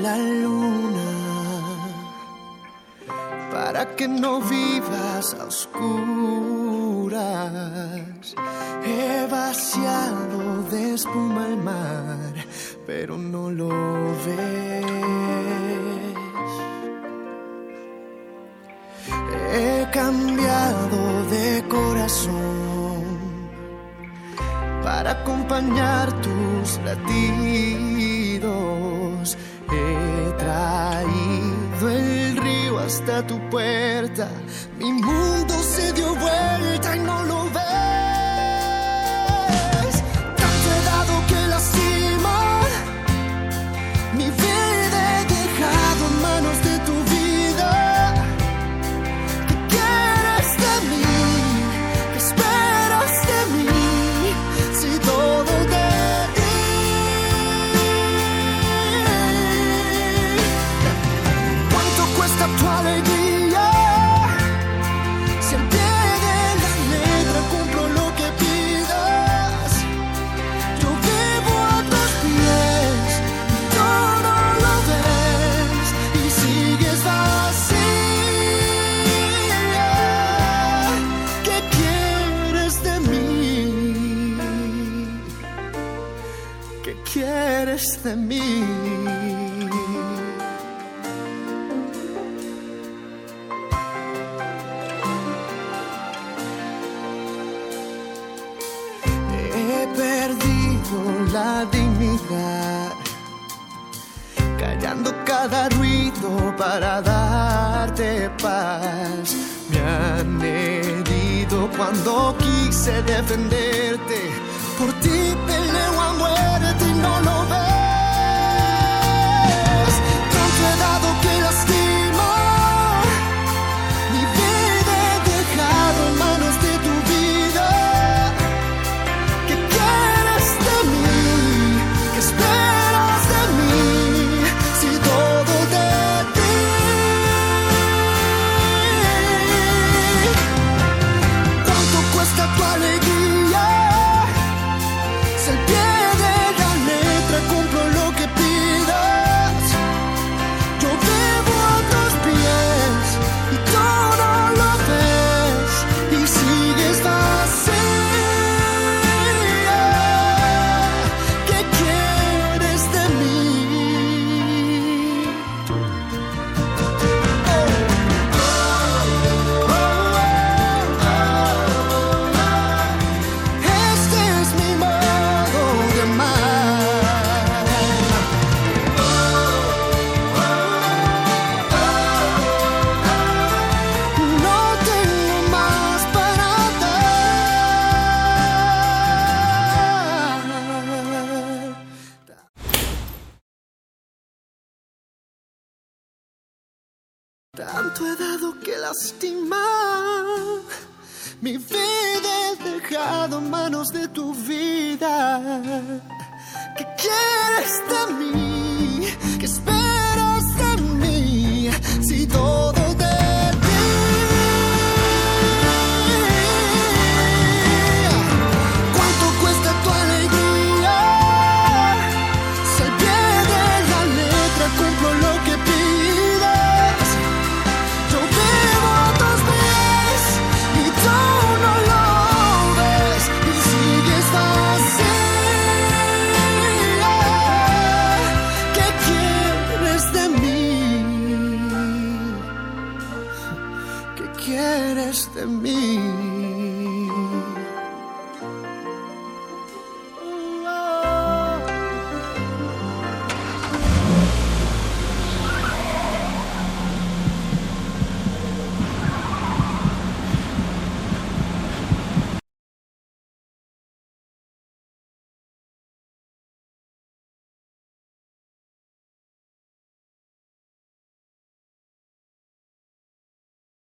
la luna para que no vivas a oscuras. He vaciado de espuma el mar, pero no lo ves. He cambiado de corazón para acompañar tus latidos. He traído el río hasta tu puerta. Mi mundo se dio vuelta y no lo ves. Tanto he dado que lastima. Mi vida he dejado en manos de tu vida. ¿Qué quieres de mí? ¿Qué esperas de mí? Si todo de ti. ¿Cuánto cuesta tu alegría? Si al pie de la letra cumplo lo que pidas. Yo vivo a tus pies y todo lo ves y sigues vacía. ¿Qué quieres de mí? ¿Qué quieres de mí? He perdido la dignidad, callando cada ruido para darte paz. Me han herido cuando quise defenderte. Por ti peleo a muerte y no lo ves. Tanto he dado que lastima. Mi vida he dejado en manos de tu vida. ¿Qué quieres de mí? ¿Qué esperas de mí? Si todo de ti. ¿Cuánto cuesta tu alegría? Si al pie de la letra cumplo lo que pidas. Yo vivo a tus pies y todo lo ves y sigues vacía. ¿Qué quieres de mí? Este es mi modo de amar. No tengo más para dar. Tanto he dado que lastimar. Mi vida he dejado en manos de tu vida. ¿Qué quieres de mí? ¿Qué esperas de mí? Si todo de ti. ¿Cuánto cuesta tu alegría? Si al pie de la letra cumplo lo que pidas. Yo vivo a tus pies y tú no lo ves y sigues vacía. ¿Qué quieres de mí? ¿Qué quieres de mí?